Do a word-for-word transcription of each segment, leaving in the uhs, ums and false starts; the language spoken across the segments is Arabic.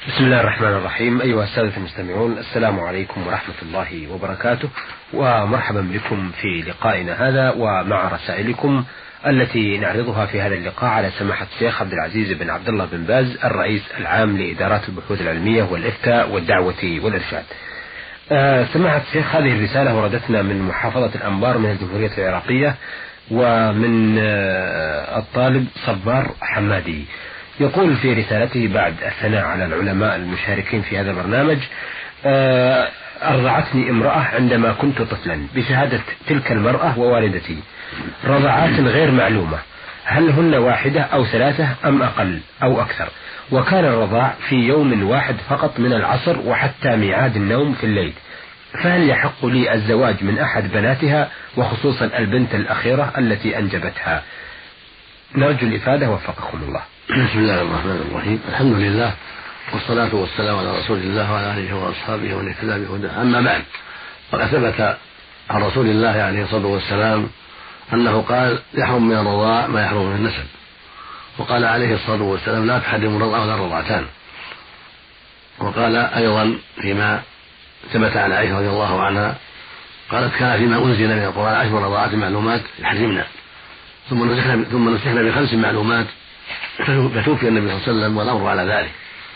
بسم الله الرحمن الرحيم. أيها السادة المستمعون، السلام عليكم ورحمة الله وبركاته، ومرحبا بكم في لقائنا هذا ومع رسائلكم التي نعرضها في هذا اللقاء على سماحة الشيخ عبد العزيز بن عبد الله بن باز، الرئيس العام لإدارات البحوث العلمية والإفتاء والدعوة والإرشاد. آه سماحة الشيخ، هذه الرسالة وردتنا من محافظة الأنبار من الجمهورية العراقية، ومن آه الطالب صبار حمادي. يقول في رسالته بعد الثناء على العلماء المشاركين في هذا البرنامج: آه أرضعتني امرأة عندما كنت طفلا بشهادة تلك المرأة ووالدتي رضعات غير معلومة، هل هن واحدة أو ثلاثة أم أقل أو أكثر، وكان الرضاع في يوم واحد فقط من العصر وحتى ميعاد النوم في الليل، فهل يحق لي الزواج من أحد بناتها وخصوصا البنت الأخيرة التي أنجبتها؟ نرجو الإفادة وفقكم الله. بسم الله الرحمن الرحيم، الحمد لله والصلاة والسلام على رسول الله وعلى آله وأصحابه ومن اهتدى بهداه، أما بعد، فقد ثبت عن رسول الله عليه الصلاة والسلام أنه قال: يحرم من الرضاع ما يحرم من النسب. وقال عليه الصلاة والسلام: لا تحرم الرضع ولا الرضعتان. وقال أيضا فيما ثبت عن عائشة رضي الله عنها قالت: كان فيما أنزل من القرآن عشر رضاعات معلومات يحرمنا، ثم نسخنا ثم نسخنا بخمس معلومات فتوفي النبي صلى الله عليه وسلم والأمر على ذلك.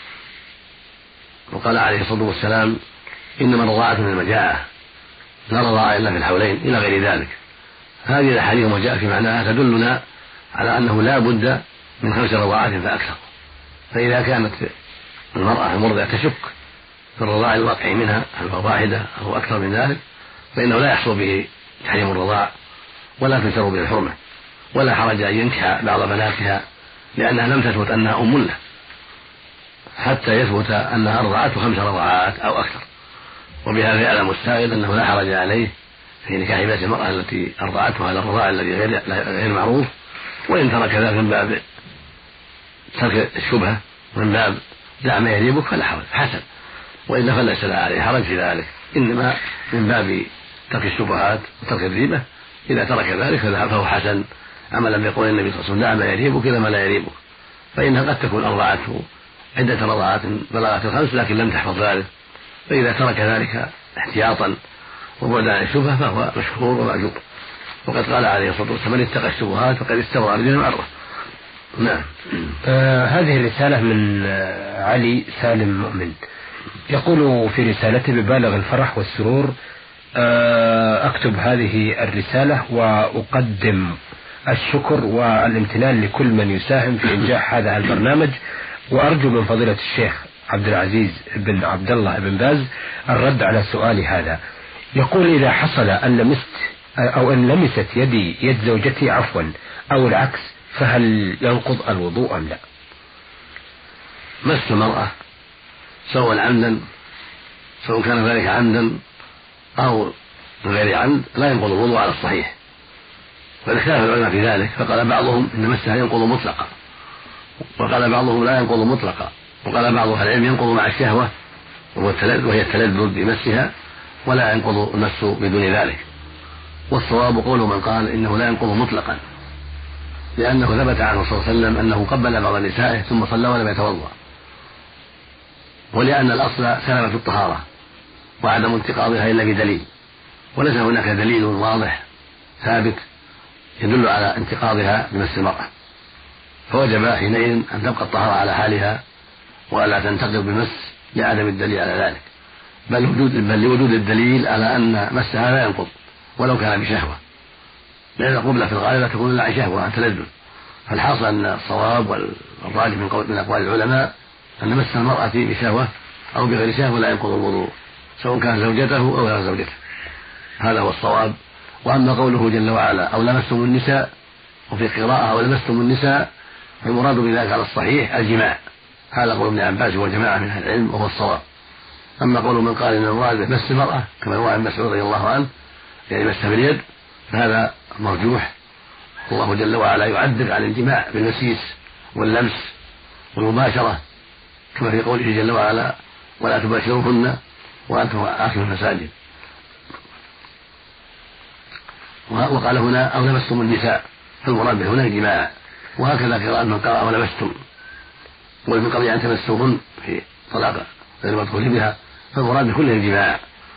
وقال عليه الصلاة والسلام: إنما الرضاعة من المجاعة، لا رضاعة إلا في الحولين، إلى غير ذلك. هذه الأحاديث وما جاء في معناها تدلنا على أنه لا بد من خمس رضاعات فأكثر. فإذا كانت المرأة المرضعة تشك في الرضاع الواقع منها هل هو واحدة أو أكثر من ذلك، فإنه لا يحصل به تحريم الرضاع ولا تنشر به الحرمة، ولا حرج أن ينكح بعض بناتها لأنها لم تثبت أنها أم له حتى يثبت أنها أرضعته خمس رضعات أو أكثر. وبهذا يعلم السائل أنه لا حرج عليه في نكاح بنت المرأة التي أرضعته على الرضاع الذي غير غير معروف، وإن ترك ذلك من باب ترك الشبهة ومن باب دع ما يريبك فلا حرج حسن، وإلا فليس عليه حرج في ذلك، إنما من باب ترك الشبهات وترك الريبة. إذا ترك ذلك فهو حسن، عملا بقول النبي صلى الله عليه وسلم: دع ما يريبك إلى ما لا يريبك. فإنها قد تكون أرضعته عدة رضعات بلغت الخمس لكن لم تحفظ ذلك، فإذا ترك ذلك احتياطا وبعدا عن الشبهة فهو مشكور ومأجور. وقد قال عليه الصلاة والسلام: من اتقى الشبهات فقد استبرأ لدينه وعرضه. نعم. آه هذه الرسالة من آه علي سالم مؤمن، يقول في رسالته: ببالغ الفرح والسرور آه أكتب هذه الرسالة وأقدم الشكر والامتنان لكل من يساهم في إنجاح هذا البرنامج، وأرجو من فضيلة الشيخ عبد العزيز بن عبد الله بن باز الرد على سؤالي هذا. يقول: إذا حصل أن لمست أو أن لمست يدي يد زوجتي عفوا أو العكس، فهل ينقض الوضوء أم لا؟ مس المرأة سواء عمدا سواء كان ذلك عمدا أو من غير عمد لا ينقض الوضوء على الصحيح، فاختلف العلماء في ذلك، فقال بعضهم إن مسها ينقض مطلقا، وقال بعضهم لا ينقض مطلقا، وقال بعض أهل العلم ينقض مع الشهوة وهي التلذذ بمسها ولا ينقض المس بدون ذلك. والصواب قول من قال إنه لا ينقض مطلقا، لأنه ثبت عنه صلى الله عليه وسلم أنه قبل بعض نسائه ثم صلى ولم يتوضأ، ولأن الأصل سلامة الطهارة وعدم انتقاضها إلا بدليل، وليس هناك دليل واضح ثابت يدل على انتقاضها بمس المرأة، فوجب حينئذ أن تبقى الطهارة على حالها ولا تنتقض بمس لعدم الدليل على ذلك، بل وجود بل لوجود الدليل على أن مسها لا ينقض ولو كان بشهوة، لأن القبلة في الغالب لا تكون إلا عن شهوة عن تلذذ. فالحاصل أن الصواب والراجح من قول من أقوال العلماء أن مس المرأة بشهوة أو بغير شهوة لا ينقض الوضوء سواء كان زوجته أو غير زوجته، هذا هو الصواب. وأما قوله جل وعلا: أو لمستم النساء، وفي قراءة: أو لمستم النساء، فالمراد بذلك على الصحيح الجماع، هذا قول ابن عباس وجماعة من أهل العلم وهو الصواب. أما قول من قال إن المراد مس المرأة كما روى عن مسعود رضي الله عنه يعني مسها باليد، فهذا مرجوح. الله جل وعلا يعدل عن الجماع بالمسيس واللمس والمباشرة، كما في قوله جل وعلا: ولا تباشروهن وأنتم عاكفون المساجد. وقال هنا: أو لمستم النساء، فالمراد به هنا الجماع. وهكذا قراءة من قرأ: أو لمستم، ومن قبل أن تمسوهن في طلاق غير المدخول بها، فالمراد بكله الجماع.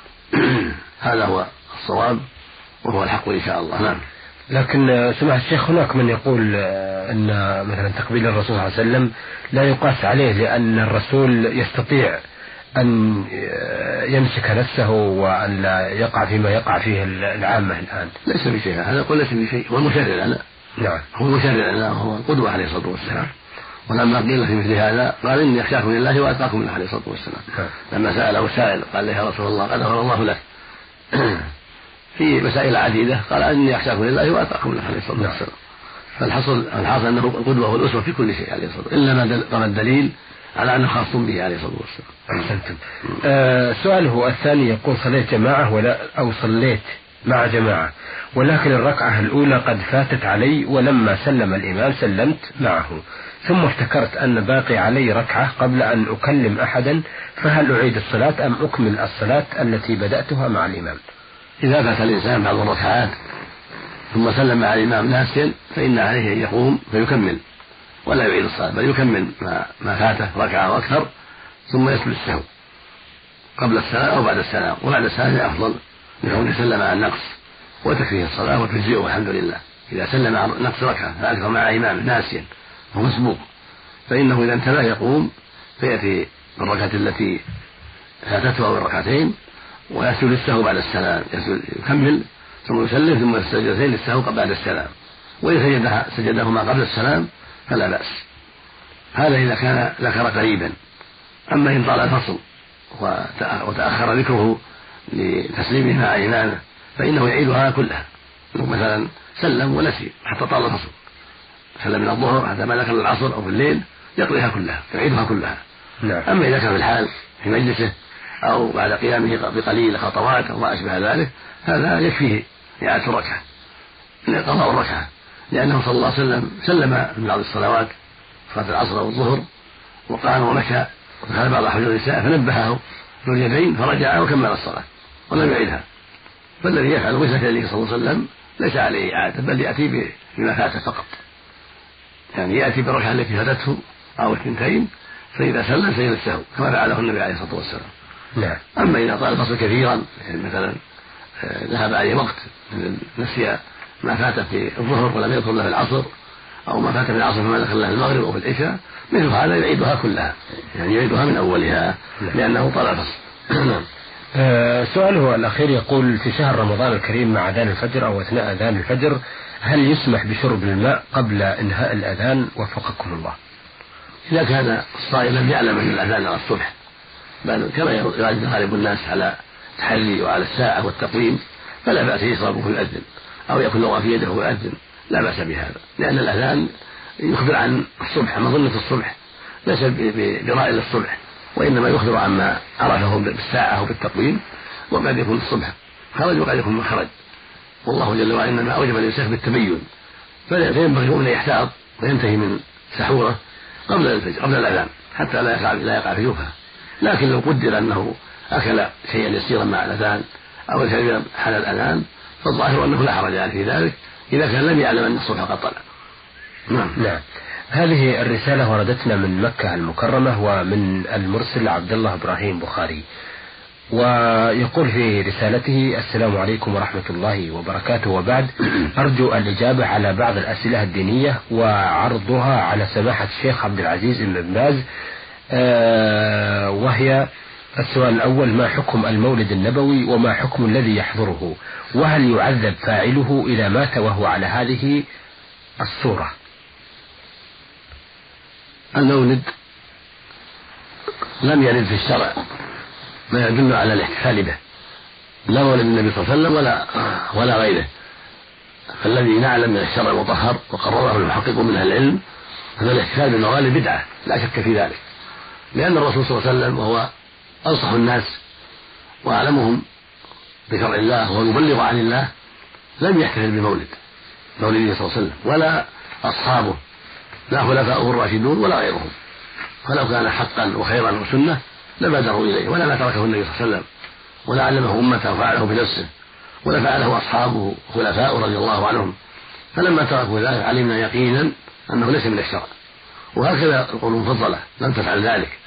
هذا هو الصواب وهو الحق إن شاء الله. نعم. لكن سمع الشيخ هناك من يقول أن مثلا تقبيل الرسول صلى الله عليه وسلم لا يقاس عليه، لأن الرسول يستطيع أن يمسك نفسه وأن لا يقع فيما يقع فيه العامة الآن. ليس بشيء، هذا يقول ليس بشيء، هو المشرع لنا. نعم. هو المشرع لنا وهو القدوة عليه الصلاة والسلام. ولما قيل في مثل هذا قال إني أخشاكم لله وأتقاكم له عليه الصلاة والسلام. لما سأله سائل قال له يا رسول الله قد غفر الله لك في مسائل عديدة، قال إني أخشاكم لله وأتقاكم له عليه الصلاة والسلام. فالحصل الحاصل أنه القدوة والأسوة في كل شيء عليه الصلاة والسلام، إلا ما قام الدليل على أنه خاص به عليه الصلاة والسلام. أحسنتم. آه سؤاله الثاني يقول صليت جماعة ولا أو صليت مع جماعة، ولكن الركعة الأولى قد فاتت علي، ولما سلم الإمام سلمت معه، ثم افتكرت أن باقي علي ركعة قبل أن أكلم أحدا، فهل أعيد الصلاة أم أكمل الصلاة التي بدأتها مع الإمام؟ إذا فات الإنسان بعض الركعات ثم سلم مع الإمام ناسيا فإن عليه أن يقوم فيكمل ولا يعيد الصلاة، بل يكمل ما, ما فاته ركعة وأكثر ثم يسجد السهو قبل السلام أو بعد السلام، وبعد السلام أفضل لكونه سلم عن النقص وتكفيه الصلاة وتجزئه والحمد لله. إذا سلم عن نقص ركعة فأكثر مع إمام ناسيا وهو مسبوق فإنه إذا انتبه يقوم فيأتي بالركعة التي فاتته أو الركعتين ويسجد السهو بعد السلام، يكمل ثم يسلم ثم السجدتين للسهو بعد السلام، وإن سجدهما قبل السلام فلا بأس. هذا إذا كان ذكر قريبا. أما إن طال الفصل وتأخر ذكره لتسليمه مع إمامه فإنه يعيدها كلها. مثلا سلم ونسي حتى طال الفصل، سلم من الظهر حتى ما ذكر العصر أو في الليل يقضيها كلها يعيدها كلها. نعم. أما إذا كان في الحال في مجلسه أو بعد قيامه بقليل خطوات أو ما أشبه ذلك هذا يكفيه إعادة الركعة قضاء الركعة، لأنه صلى الله عليه وسلم سلم من بعض الصلوات صلاة العصر أو الظهر وقام ومشى وكان بعض حجر النساء فنبهه ذو اليدين فرجع وكمل الصلاة ولم يعيدها. فالذي يفعل مثل ذلك صلى الله عليه وسلم ليس عليه إعادة بل يأتي بما فاته فقط، يعني يأتي بالركعة التي فاتته أو الثنتين فإذا سلم سجد السهو كما فعله النبي عليه الصلاة والسلام. نعم. أما إذا طال الفصل كثيرا يعني مثلا ذهب عليه وقت نسي ما فات في الظهر ولم يذكر له في العصر أو ما فات في العصر فما دخل له في المغرب أو في العشاء، مثل هذا يعيدها كلها، يعني يعيدها من أولها لأنه طال الفصل. آه سؤاله الأخير يقول في شهر رمضان الكريم مع أذان الفجر أو أثناء أذان الفجر هل يسمح بشرب الماء قبل إنهاء الأذان وفقكم الله؟ إذا كان الصائم لم يعلم أن الأذان على الصبح بل كما يغالب الناس على التحري وعلى الساعة والتقويم فلا بأس يشربه ويؤذن أو يأكل لغة في يده ويؤذن، لا بأس بهذا، لأن الأذان يخبر عن الصبح مظنة الصبح ليس برائل الصبح، وإنما يخبر عما عرفه بالساعة أو بالتقويم، وقد يكون الصبح خرج وقد يكون خرج، والله جل وعلا إنما أوجب الإمساك بالتبين، فينبغي أن يحتاط وينتهي من سحوره قبل الفجر قبل الأذان حتى لا يقع لا يقع في شبهة. لكن لو قدر أنه أكل شيئا يسيرا مع الأذان أو شيئا حال الأذان فالظاهر أنه لا حرج عليه في ذلك إذا كان لم يعلم أن الصبح قد طلع. نعم. نعم. هذه الرسالة وردتنا من مكة المكرمة ومن المرسل عبد الله إبراهيم بخاري، ويقول في رسالته السلام عليكم ورحمة الله وبركاته، وبعد أرجو الإجابة على بعض الأسئلة الدينية وعرضها على سماحة الشيخ عبد العزيز بن باز. آه وهي السؤال الأول: ما حكم المولد النبوي وما حكم الذي يحضره، وهل يعذب فاعله إذا مات وهو على هذه الصورة؟ المولد لم يرد في الشرع ما يدل على الاحتفال به، لا مولد النبي صلى الله عليه وسلم ولا ولا غيره، فالذي نعلم من الشرع المطهر وقرره المحقق من اهل العلم ان الاحتفال بالموالد بدعه لا شك في ذلك، لان الرسول صلى الله عليه وسلم وهو انصح الناس واعلمهم بشرع الله ويبلغ عن الله لم يحتفل بمولد مولده صلى الله عليه وسلم ولا اصحابه لا خلفاؤه الراشدون ولا غيرهم، فلو كان حقا وخيرا وسنه لبادروا اليه ولا ما تركه النبي صلى الله عليه وسلم ولا علمه امته وفعله بنفسه ولا فعله اصحابه خلفاء رضي الله عنهم، فلما تركوا ذلك علمنا يقينا انه ليس من الشرع. وهكذا القرون المفضله لم تفعل ذلك،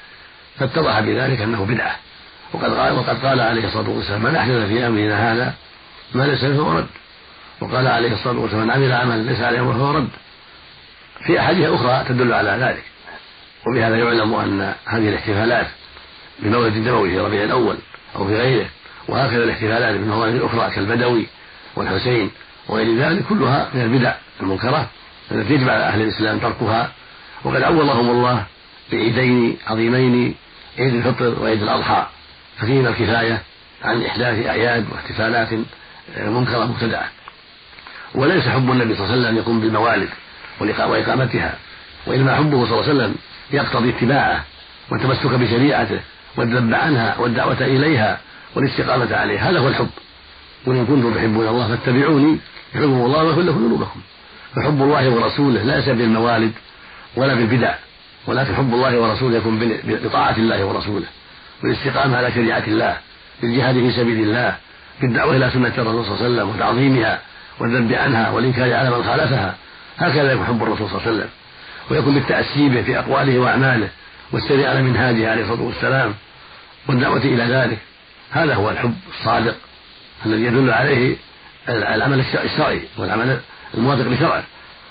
فاتضح بذلك أنه بدعة. وقد قال, وقد قال عليه الصلاة والسلام: من أحدث في أمرنا هذا ما ليس فهو رد. وقال عليه الصلاة والسلام: من عمل عملا ليس عليه أمرنا فهو رد. في أحاديث أخرى تدل على ذلك. وبهذا يعلم أن هذه الاحتفالات بمولد النبوي في ربيع الأول أو في غيره، وهكذا الاحتفالات بالموالد الأخرى كالبدوي والحسين وغير ذلك، كلها من البدع المنكرة التي يجب على أهل الإسلام تركها. وقد عوضهم الله بعيدين عظيمين، عيد الفطر وعيد الأضحى، ففيهما الكفاية عن إحداث أعياد واحتفالات منكرة مبتدعة. وليس حب النبي صلى الله عليه وسلم يقوم بالموالد وإقامتها، وإنما حبه صلى الله عليه وسلم يقتضي اتباعه والتمسك بشريعته والذب عنها والدعوة إليها والاستقامة عليها. هذا هو الحب. قل إن كنتم تحبون الله فاتبعوني يحبكم الله ويغفر لكم ذنوبكم. فحب الله ورسوله ليس بالموالد ولا بالبدع، ولكن حب الله ورسوله يكون بطاعة الله ورسوله، بالاستقامة على شريعة الله، بالجهاد في سبيل الله، بالدعوة إلى سنة الرسول صلى الله عليه وسلم وتعظيمها والذب عنها والإنكار على من خالفها. هكذا يكون حب الرسول صلى الله عليه وسلم، ويكون بالتأسي به في أقواله وأعماله والسير على منهاجه عليه الصلاة والسلام والدعوة إلى ذلك. هذا هو الحب الصادق الذي يدل عليه العمل الشرعي والعمل الموافق لشرعه.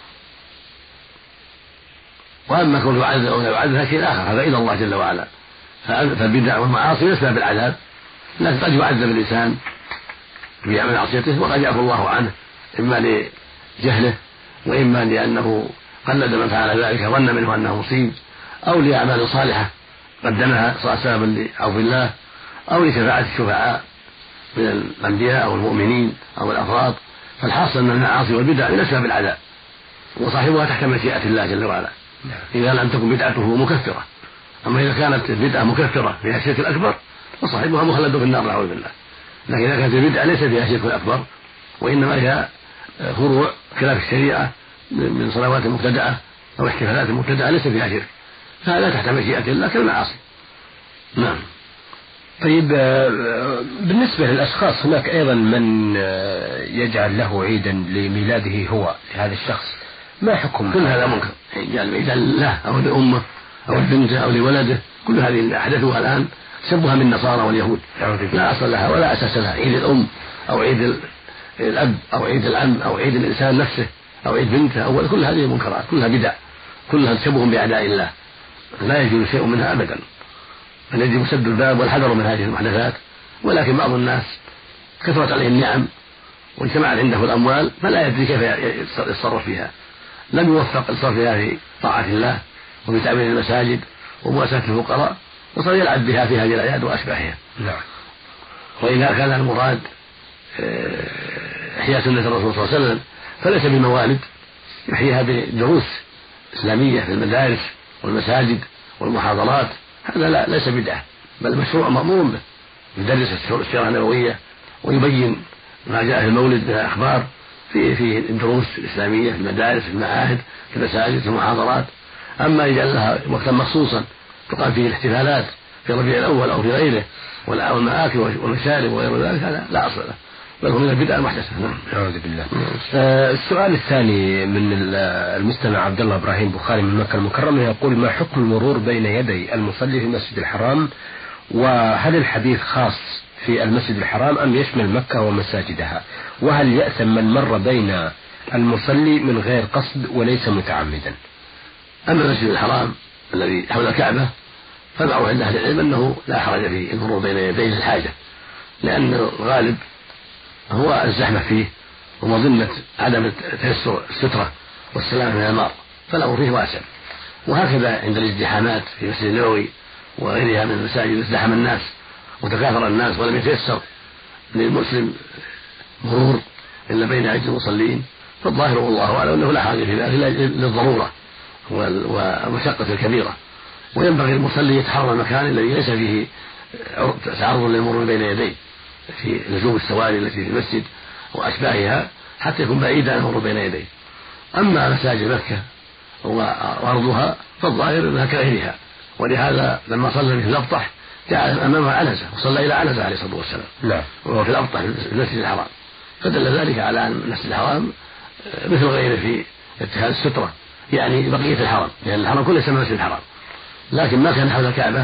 وأما كونه يعذب أو لا يعذب هذا شيء آخر، هذا إلى الله جل وعلا. فالبدع والمعاصي ليست بالعذاب، لكن قد يعذب الإنسان بعمل معصيته وقد يعفو الله عنه، إما لجهله وإما لأنه قلد من فعل ذلك ظن منه أنه مصيب، أو لأعمال صالحة قدمها صار سببا لعفو الله، أو لشفاعة الشفعاء من الأنبياء أو المؤمنين أو الأفراد. فالحاصل أن المعاصي والبدع ليست بالعذاب، وصاحبها تحت مشيئة الله جل وعلا إذا لم تكن بدعته مكفرة. أما إذا كانت البدعة مكفرة فيها الشرك الأكبر فصاحبها مخلد في النار نعوذ بالله. لكن إذا كانت البدعة ليس فيها الشرك الأكبر وإنما هي فروع خلاف الشريعة من صلوات مبتدعة أو احتفالات مبتدعة ليس فيها شرك، فهذا تحت مشيئة الله كالمعاصي. نعم. طيب، بالنسبة للأشخاص هناك أيضا من يجعل له عيدا لميلاده هو لهذا الشخص، ما حكم؟ كل هذا منكر. يجعل عيدا له أو لأمه أو لبنته أو لولده، كل هذه اللي أحدثوها الآن سبها من النصارى واليهود، لا أصل لها ولا أساس لها. عيد الأم أو عيد الأب أو عيد العم أو عيد الإنسان نفسه أو عيد بنته أو كل هذه منكرات، كلها بدع، كلها تشبه بأعداء الله، لا يجوز شيء منها أبدا. بل يجب سد الباب والحذر من هذه المحدثات. ولكن بعض الناس كثرت عليه النعم واجتمعت عنده الأموال فلا يدري كيف يتصرف فيها، لم يوفق لصرفها في طاعة الله وفي تعمير المساجد ومواساة الفقراء، وصار يلعب بها في هذه الأعياد وأشباهها. نعم. وإذا كان المراد إحياء سنة الرسول صلى الله عليه وسلم فليس بالموالد، يحييها بدروس إسلامية في المدارس والمساجد والمحاضرات، هذا لا ليس بدعة بل مشروع مأمور به، يدرس السيرة النبوية ويبين ما جاء في المولد من الأخبار في في الدروس الإسلامية في المدارس في المعاهد في المساجد في المحاضرات. أما يجعل لها وقتا مخصوصا تقام فيه الاحتفالات في ربيع الأول أو في غيره والمآكل والمشارب وغير ذلك، هذا لا أصل له بل هو من البدع المحدثة. أعوذ بالله. آه السؤال الثاني من المستمع عبد الله إبراهيم بخاري من مكة المكرمة يقول: ما حكم المرور بين يدي المصلي في المسجد الحرام؟ وهل الحديث خاص في المسجد الحرام أم يشمل مكة ومساجدها؟ وهل يأثم من مر بين المصلي من غير قصد وليس متعمدا؟ أما المسجد الحرام الذي حول الكعبة فالمعروف عند أهل العلم أنه لا حرج في المرور بين يديه الحاجة، لأن الغالب هو الزحمة فيه ومظنة عدم تيسر السترة والسلام من المار، فالأمر فيه واسع. وهكذا عند الازدحامات في المسجد النبوي وغيرها من المساجد ازدحم الناس وتكاثر الناس ولم يتيسر للمسلم مرور إلا بين أيدي المصلين، فالظاهر والله أعلم أنه لا حاجة في ذلك للضرورة والمشقة الكبيرة. وينبغي المصلي يتحرى المكان الذي ليس فيه تعرض للمرور بين يديه في لزوم السواري التي في المسجد وأشباهها حتى يكون بعيدا عن المرور بين يديه. أما مساجد مكة وأرضها فالظاهر أنها كغيرها، ولهذا لما صلى في الأبطح جعل أمامها عنزة وصلى إلى عنزة عليه الصلاة والسلام. لا. وهو في الأبطح في المسجد الحرام، فدل ذلك على أن المسجد الحرام مثل غيره في اتخاذ السترة، يعني بقية الحرم، لأن يعني الحرم كله يسمى مسجد الحرام، لكن ما كان حول الكعبة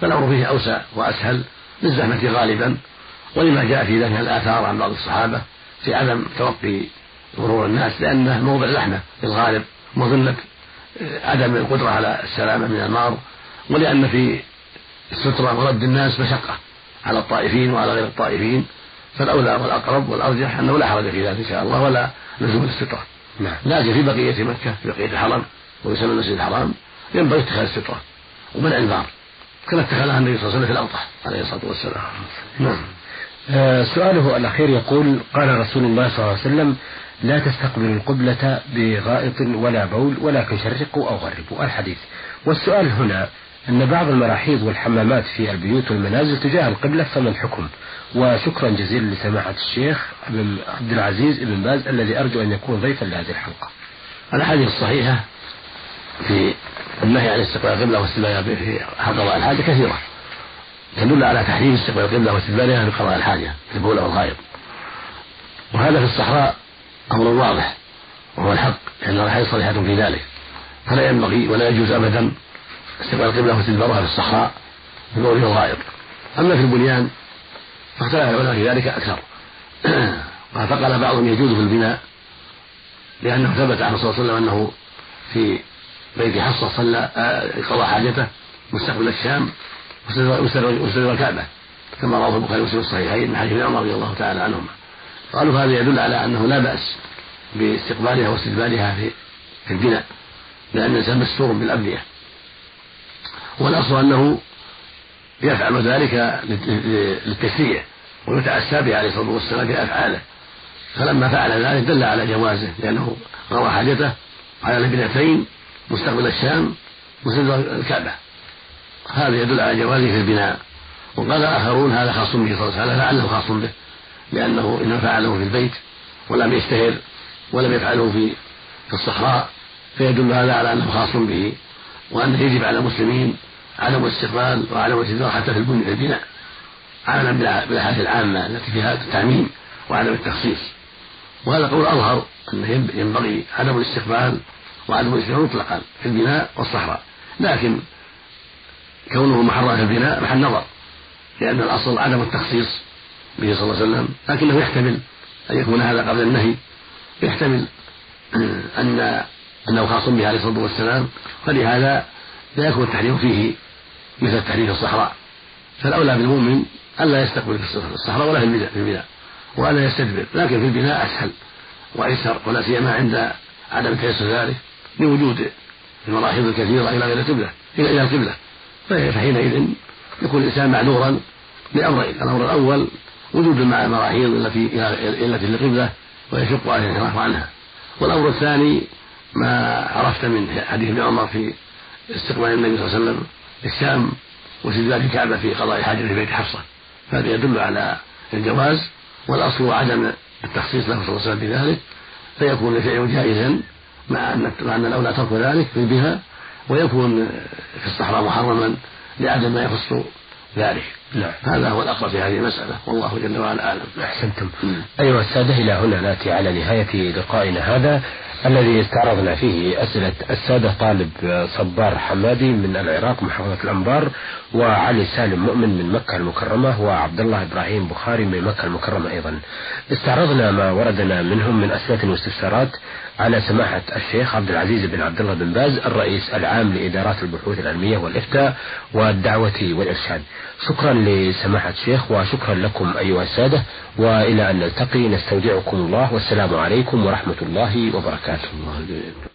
فالأمر فيه أوسع وأسهل للزحمة غالبا، ولما جاء في ذلك الآثار عن بعض الصحابة في عدم توقي مرور الناس، لأنه موضع زحمة في الغالب مظنة عدم القدرة على السلامة من المار، ولأن في السترة ورد الناس مشقة على الطائفين وعلى غير الطائفين، فالأولى والأقرب والأرجح أنه لا حرج في ذلك إن شاء الله ولا لزوم السترة. لكن في بقية مكة في بقية الحرم ويسمى المسجد الحرام ينبغي اتخاذ السترة ومنع النار كما اتخذها النبي صلى الله عليه وسلم في الأوطح عليه الصلاة والسلام. نعم. آه سؤاله الأخير يقول: قال رسول الله صلى الله عليه وسلم: لا تستقبلوا القبلة بغائط ولا بول ولكن شرقوا أو غربوا. الحديث. والسؤال هنا أن بعض المراحيض والحمامات في البيوت والمنازل تجاه القبلة، فما الحكم؟ وشكرا جزيلا لسماحة الشيخ عبد العزيز بن باز الذي أرجو أن يكون ضيفا لهذه الحلقة. الأحاديث الصحيحة في النهي عن استقبال القبلة واستقبالها في قضاء الحاجة كثيرة تدل على تحريم استقبال القبلة واستقبالها في قضاء الحاجة في البول والغائط، وهذا في الصحراء أمر واضح وهو الحق، لأن الأحاديث صريحة في ذلك، فلا ينبغي ولا يجوز أبدا استقبال القبلة واستدبارها في الصحراء في البول والغائط. أما في البنيان فاختلف العلماء في ذلك أكثر فقال بعضهم يجوز في البناء، لأنه ثبت عنه صلى الله عليه وسلم أنه في بيت حفصة صلى قضى حاجته مستقبل الشام واستدبر الكعبة كما رواه البخاري ومسلم الصحيحين من حديث ابن عمر رضي الله تعالى عنهما. قالوا هذا يدل على أنه لا بأس باستقبالها واستدبارها في في البناء، لأن الإنسان مستور بالأبنية، والأصل أنه يفعل ذلك للتشريع ويتأسى به عليه الصلاة والسلام في أفعاله، فلما فعل ذلك دل على جوازه، لأنه قضى حاجته على البنتين مستقبل الشام مستقبل الكعبة، هذا يدل على جوازه في البناء. وقال آخرون هذا خاص به صلى الله عليه وسلم، لعله خاص به لأنه إنما فعله في البيت ولم يشتهر ولم يفعله في في الصحراء، فيدل هذا على أنه خاص به، وأنه يجب على المسلمين عدم الاستقبال وعدم الاعتذار حتى في البناء، عملا بالأحاديث العامة التي فيها التعميم وعدم التخصيص. وهذا قول أظهر أنه ينبغي عدم الاستقبال وعدم الاستقبال مطلقا في البناء والصحراء، لكن كونه محرم في البناء محل نظر، لأن الأصل عدم التخصيص به صلى الله عليه وسلم، لكنه يحتمل أن يكون هذا قبل النهي، يحتمل أن أنه خاص به عليه الصلاة والسلام، فلهذا لا يكون التحريم فيه مثل التحريم في الصحراء. فالأولى بالمؤمن ألا يستقبل في الصحراء ولا في البناء وألا يستدبر، لكن في البناء أسهل وأيسر، ولا سيما عند عدم تيسر ذلك لوجود المراحيض الكثيرة إلى غير القبلة إلى القبلة، فحينئذ يكون الإنسان معذورا لأمرين: الأمر الأول وجود المراحيض التي التي للقبلة ويشق عليه الانحراف عنها، والأمر الثاني ما عرفت من حديث ابن عمر في استقبال النبي صلى الله عليه وسلم الشام واستدبار الكعبة في قضاء حاجة في بيت حفصة، فهذا يدل على الجواز، والأصل عدم التخصيص له صلى الله عليه وسلم بذلك، فيكون الفعل جائزا مع أن مع أن الأولى ترك ذلك في بها، ويكون في الصحراء محرما لعدم ما يخص ذلك. لا. هذا هو الأقرب في هذه المسألة، والله جل وعلا أعلم. أحسنتم. أيها السادة، إلى هنا نأتي على نهاية لقائنا هذا الذي استعرضنا فيه أسئلة السادة طالب صبار حمادي من العراق محافظة الأنبار، وعلي سالم مؤمن من مكة المكرمة، وعبد الله إبراهيم بخاري من مكة المكرمة أيضا. استعرضنا ما وردنا منهم من أسئلة واستفسارات على سماحة الشيخ عبد العزيز بن عبد الله بن باز الرئيس العام لإدارات البحوث العلمية والإفتاء والدعوة والإرشاد. شكرا لسماحة الشيخ وشكرا لكم أيها السادة، وإلى أن نلتقي نستودعكم الله، والسلام عليكم ورحمة الله وبركاته.